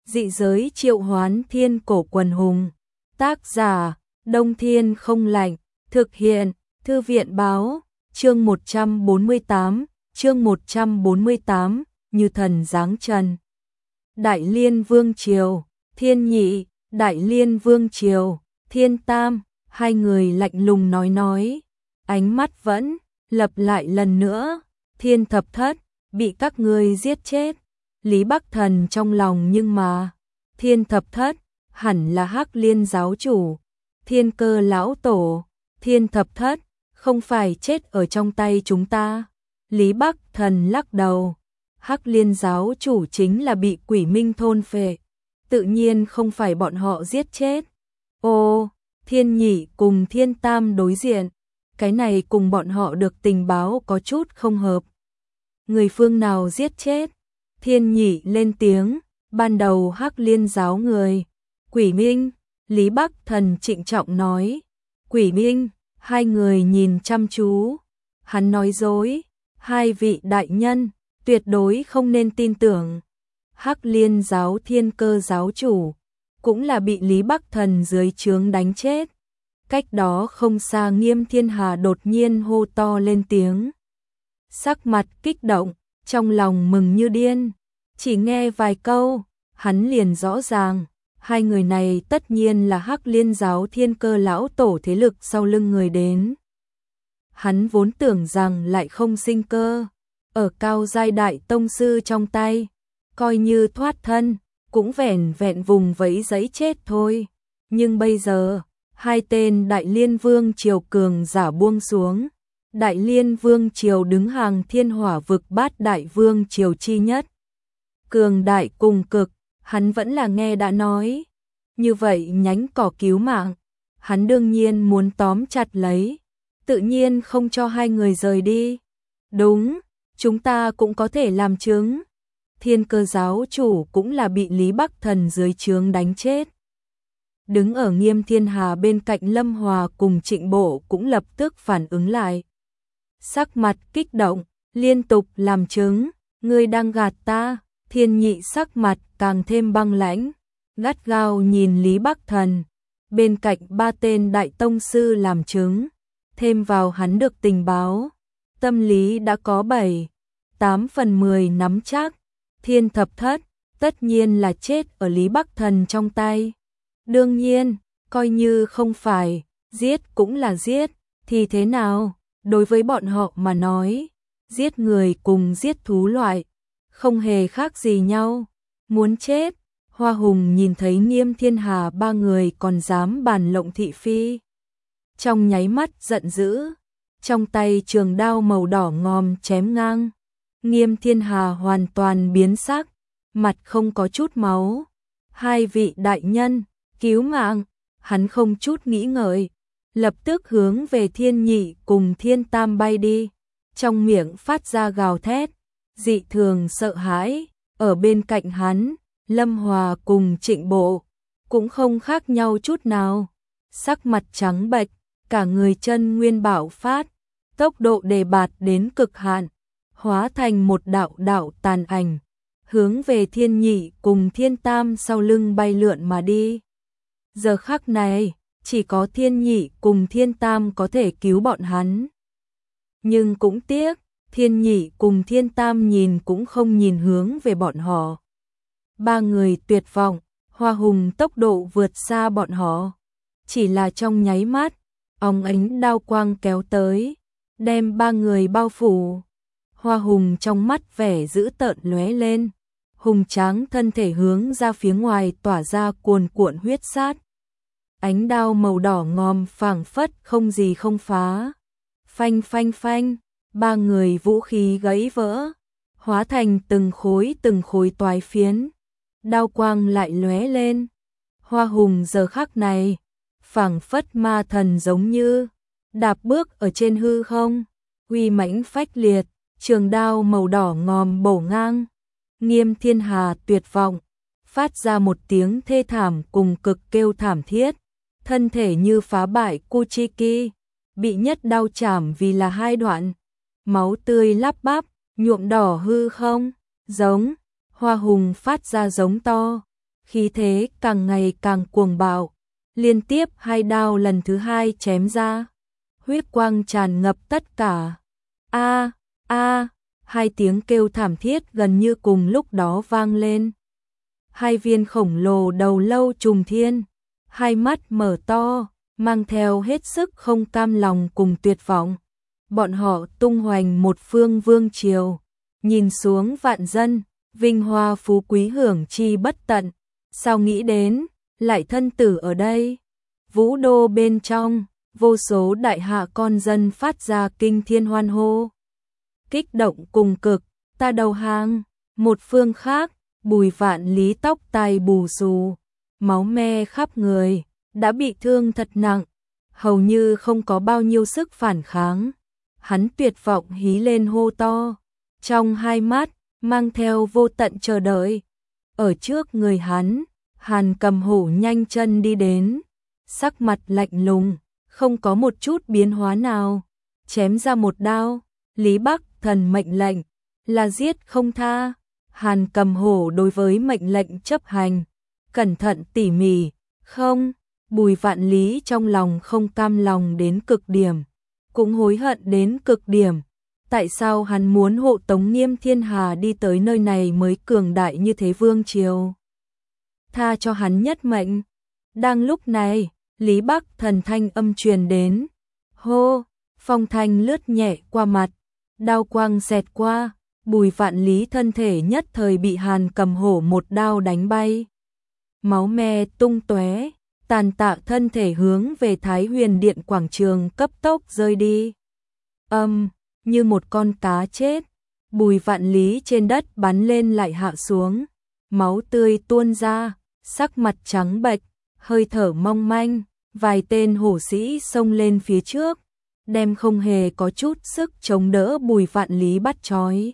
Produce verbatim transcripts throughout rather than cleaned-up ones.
Dị giới triệu hoán thiên cổ quần hùng. Tác giả, Đông Thiên không lạnh. Thực hiện, Thư viện báo. Chương một trăm bốn mươi tám, chương một trăm bốn mươi tám, như thần giáng trần. Đại Liên Vương Triều, Thiên Nhị, Đại Liên Vương Triều, Thiên Tam, hai người lạnh lùng nói nói. Ánh mắt vẫn lặp lại lần nữa. Thiên Thập Thất, bị các ngươi giết chết. Lý Bắc Thần trong lòng nhưng mà, Thiên Thập Thất, hẳn là Hắc Liên giáo chủ, Thiên Cơ lão tổ, Thiên Thập Thất, không phải chết ở trong tay chúng ta. Lý Bắc Thần lắc đầu, Hắc Liên giáo chủ chính là bị Quỷ Minh thôn phệ, tự nhiên không phải bọn họ giết chết. Ô, Thiên Nhị cùng Thiên Tam đối diện, cái này cùng bọn họ được tình báo có chút không hợp. Người phương nào giết chết? Thiên Nhị lên tiếng, ban đầu Hắc Liên giáo người. Quỷ Minh, Lý Bắc Thần trịnh trọng nói. Quỷ Minh, hai người nhìn chăm chú. Hắn nói dối, hai vị đại nhân, tuyệt đối không nên tin tưởng. Hắc Liên giáo Thiên Cơ giáo chủ, cũng là bị Lý Bắc Thần dưới trướng đánh chết. Cách đó không xa Nghiêm Thiên Hà đột nhiên hô to lên tiếng. Sắc mặt kích động, trong lòng mừng như điên. Chỉ nghe vài câu, hắn liền rõ ràng, hai người này tất nhiên là Hắc Liên giáo Thiên Cơ lão tổ thế lực sau lưng người đến. Hắn vốn tưởng rằng lại không sinh cơ, ở cao giai đại tông sư trong tay, coi như thoát thân, cũng vẻn vẹn vùng vẫy giấy chết thôi. Nhưng bây giờ, hai tên Đại Liên Vương triều cường giả buông xuống. Đại Liên Vương triều đứng hàng thiên hỏa vực bát đại vương triều chi nhất. Cường đại cùng cực, hắn vẫn là nghe đã nói. Như vậy nhánh cỏ cứu mạng, hắn đương nhiên muốn tóm chặt lấy, tự nhiên không cho hai người rời đi. Đúng, chúng ta cũng có thể làm chứng. Thiên Cơ giáo chủ cũng là bị Lý Bắc Thần dưới trướng đánh chết. Đứng ở Nghiêm Thiên Hà bên cạnh Lâm Hòa cùng Trịnh Bộ cũng lập tức phản ứng lại. Sắc mặt kích động, liên tục làm chứng, ngươi đang gạt ta. Thiên Nhị sắc mặt càng thêm băng lãnh, gắt gao nhìn Lý Bắc Thần. Bên cạnh ba tên đại tông sư làm chứng, thêm vào hắn được tình báo, tâm lý đã có bảy, tám phần mười nắm chắc. Thiên Thập Thất tất nhiên là chết ở Lý Bắc Thần trong tay. Đương nhiên, coi như không phải, giết cũng là giết, thì thế nào? Đối với bọn họ mà nói, giết người cùng giết thú loại, không hề khác gì nhau. Muốn chết, Hoa Hùng nhìn thấy Nghiêm Thiên Hà ba người còn dám bàn lộng thị phi. Trong nháy mắt giận dữ, trong tay trường đao màu đỏ ngòm chém ngang. Nghiêm Thiên Hà hoàn toàn biến sắc, mặt không có chút máu. Hai vị đại nhân, cứu mạng, hắn không chút nghĩ ngợi, lập tức hướng về Thiên Nhị cùng Thiên Tam bay đi, trong miệng phát ra gào thét, dị thường sợ hãi. Ở bên cạnh hắn, Lâm Hòa cùng Trịnh Bộ cũng không khác nhau chút nào, sắc mặt trắng bệch, cả người chân nguyên bạo phát, tốc độ đề bạt đến cực hạn, hóa thành một đạo đạo tàn ảnh, hướng về Thiên Nhị cùng Thiên Tam sau lưng bay lượn mà đi. Giờ khắc này, chỉ có Thiên Nhị cùng Thiên Tam có thể cứu bọn hắn. Nhưng cũng tiếc, Thiên Nhị cùng Thiên Tam nhìn cũng không nhìn hướng về bọn họ. Ba người tuyệt vọng, Hoa Hùng tốc độ vượt xa bọn họ. Chỉ là trong nháy mắt, óng ánh đao quang kéo tới, đem ba người bao phủ. Hoa Hùng trong mắt vẻ dữ tợn lóe lên, hùng tráng thân thể hướng ra phía ngoài tỏa ra cuồn cuộn huyết sát. Ánh đao màu đỏ ngòm phảng phất không gì không phá. Phanh phanh phanh, ba người vũ khí gãy vỡ, hóa thành từng khối từng khối toái phiến. Đao quang lại lóe lên. Hoa Hùng giờ khắc này, phảng phất ma thần giống như, đạp bước ở trên hư không, uy mãnh phách liệt, trường đao màu đỏ ngòm bổ ngang. Nghiêm Thiên Hà tuyệt vọng, phát ra một tiếng thê thảm cùng cực kêu thảm thiết. Thân thể như phá bại Kuchiki, bị nhất đao chảm vì là hai đoạn, máu tươi lắp bắp, nhuộm đỏ hư không. Giống, Hoa Hùng phát ra giống to, khí thế càng ngày càng cuồng bạo, liên tiếp hai đao lần thứ hai chém ra, huyết quang tràn ngập tất cả. A a, hai tiếng kêu thảm thiết gần như cùng lúc đó vang lên. Hai viên khổng lồ đầu lâu trùng thiên, hai mắt mở to, mang theo hết sức không cam lòng cùng tuyệt vọng. Bọn họ tung hoành một phương vương triều, nhìn xuống vạn dân, vinh hoa phú quý hưởng chi bất tận. Sao nghĩ đến, lại thân tử ở đây? Vũ đô bên trong, vô số đại hạ con dân phát ra kinh thiên hoan hô. Kích động cùng cực, ta đầu hàng. Một phương khác, Bùi Vạn Lý tóc tai bù xù, máu me khắp người, đã bị thương thật nặng, hầu như không có bao nhiêu sức phản kháng. Hắn tuyệt vọng hí lên hô to, trong hai mắt mang theo vô tận chờ đợi. Ở trước người hắn, Hàn Cầm Hổ nhanh chân đi đến, sắc mặt lạnh lùng, không có một chút biến hóa nào, chém ra một đao. Lý Bắc Thần mệnh lệnh là giết không tha. Hàn Cầm Hổ đối với mệnh lệnh chấp hành, cẩn thận tỉ mỉ. Không, Bùi Vạn Lý trong lòng không cam lòng đến cực điểm, cũng hối hận đến cực điểm. Tại sao hắn muốn hộ tống Nghiêm Thiên Hà đi tới nơi này mới cường đại như thế vương triều? Tha cho hắn nhất mệnh. Đang lúc này, Lý Bắc Thần thanh âm truyền đến. Hô, phong thanh lướt nhẹ qua mặt, đao quang xẹt qua, Bùi Vạn Lý thân thể nhất thời bị Hàn Cầm Hổ một đao đánh bay. Máu me tung tóe, tàn tạ thân thể hướng về Thái Huyền Điện quảng trường cấp tốc rơi đi. Âm, um, như một con cá chết, Bùi Vạn Lý trên đất bắn lên lại hạ xuống, máu tươi tuôn ra, sắc mặt trắng bệch, hơi thở mong manh, vài tên hổ sĩ xông lên phía trước, đem không hề có chút sức chống đỡ Bùi Vạn Lý bắt trói.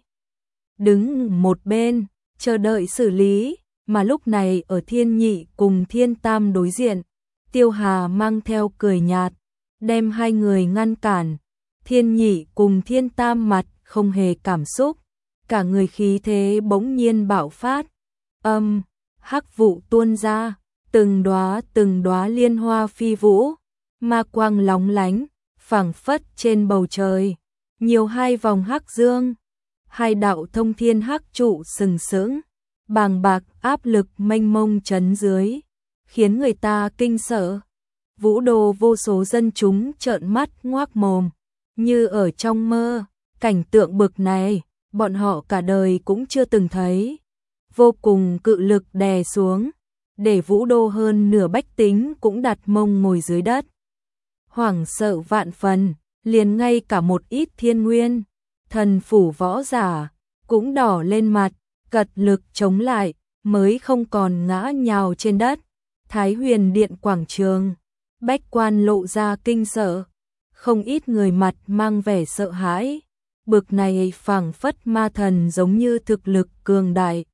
Đứng một bên, chờ đợi xử lý, mà lúc này ở Thiên Nhị cùng Thiên Tam đối diện, Tiêu Hà mang theo cười nhạt, đem hai người ngăn cản. Thiên Nhị cùng Thiên Tam mặt không hề cảm xúc, cả người khí thế bỗng nhiên bạo phát. Âm, hắc vụ tuôn ra, từng đóa từng đóa liên hoa phi vũ, ma quang lóng lánh, phảng phất trên bầu trời, nhiều hai vòng hắc dương, hai đạo thông thiên hắc trụ sừng sững, bàng bạc áp lực mênh mông chấn dưới, khiến người ta kinh sợ. Vũ đô vô số dân chúng trợn mắt ngoác mồm, như ở trong mơ, cảnh tượng bực này, bọn họ cả đời cũng chưa từng thấy. Vô cùng cự lực đè xuống, để Vũ đô hơn nửa bách tính cũng đặt mông ngồi dưới đất. Hoảng sợ vạn phần, liền ngay cả một ít thiên nguyên, thần phủ võ giả, cũng đỏ lên mặt, cật lực chống lại, mới không còn ngã nhào trên đất. Thái Huyền Điện quảng trường, bách quan lộ ra kinh sợ, không ít người mặt mang vẻ sợ hãi. Bực này phảng phất ma thần giống như thực lực cường đại,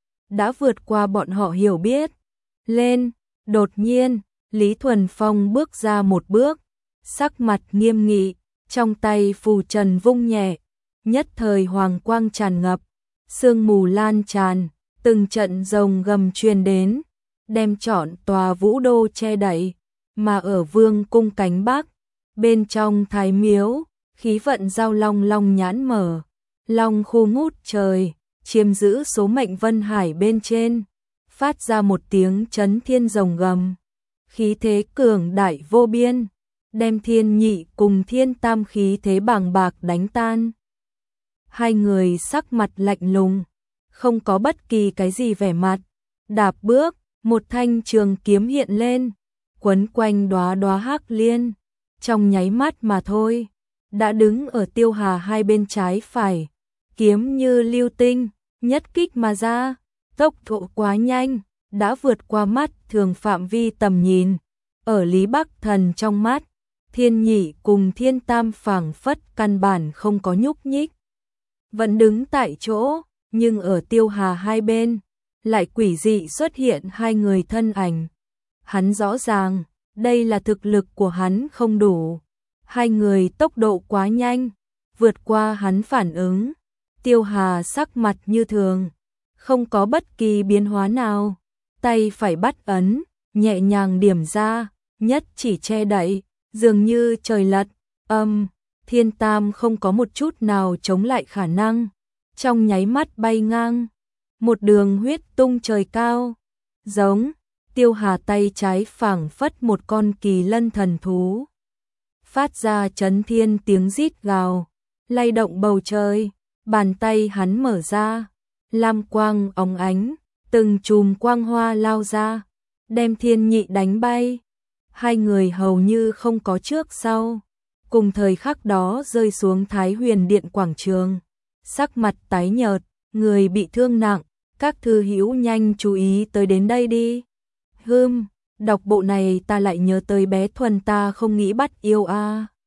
đã vượt qua bọn họ hiểu biết. Lên, đột nhiên, Lý Thuần Phong bước ra một bước, sắc mặt nghiêm nghị, trong tay phù trần vung nhẹ, nhất thời hoàng quang tràn ngập, sương mù lan tràn, từng trận rồng gầm truyền đến, đem trọn tòa Vũ đô che đậy. Mà ở Vương cung cánh Bắc, bên trong Thái miếu, khí vận giao long long nhãn mở, long khu ngút trời, chiếm giữ số mệnh vân hải bên trên, phát ra một tiếng chấn thiên rồng gầm, khí thế cường đại vô biên, đem Thiên Nhị cùng Thiên Tam khí thế bàng bạc đánh tan. Hai người sắc mặt lạnh lùng, không có bất kỳ cái gì vẻ mặt, đạp bước, một thanh trường kiếm hiện lên, quấn quanh đóa đóa hắc liên, trong nháy mắt mà thôi, đã đứng ở Tiêu Hà hai bên trái phải, kiếm như lưu tinh, nhất kích mà ra, tốc độ quá nhanh, đã vượt qua mắt thường phạm vi tầm nhìn. Ở Lý Bắc Thần trong mắt, Thiên Nhị cùng Thiên Tam phảng phất căn bản không có nhúc nhích, vẫn đứng tại chỗ, nhưng ở Tiêu Hà hai bên, lại quỷ dị xuất hiện hai người thân ảnh. Hắn rõ ràng, đây là thực lực của hắn không đủ. Hai người tốc độ quá nhanh, vượt qua hắn phản ứng. Tiêu Hà sắc mặt như thường, không có bất kỳ biến hóa nào. tay phải bắt ấn, nhẹ nhàng điểm ra, nhất chỉ che đậy, dường như trời lật, âm, thiên tam không có một chút nào chống lại khả năng, trong nháy mắt bay ngang, một đường huyết tung trời cao, giống, Tiêu Hà tay trái phảng phất một con kỳ lân thần thú, phát ra chấn thiên tiếng rít gào, lay động bầu trời, bàn tay hắn mở ra, lam quang óng ánh, từng chùm quang hoa lao ra, đem Thiên Nhị đánh bay. Hai người hầu như không có trước sau, cùng thời khắc đó rơi xuống Thái Huyền Điện quảng trường, sắc mặt tái nhợt, người bị thương nặng, các thư hữu nhanh chú ý tới đến đây đi. Hừm, đọc bộ này ta lại nhớ tới bé Thuần ta không nghĩ bắt yêu a. À.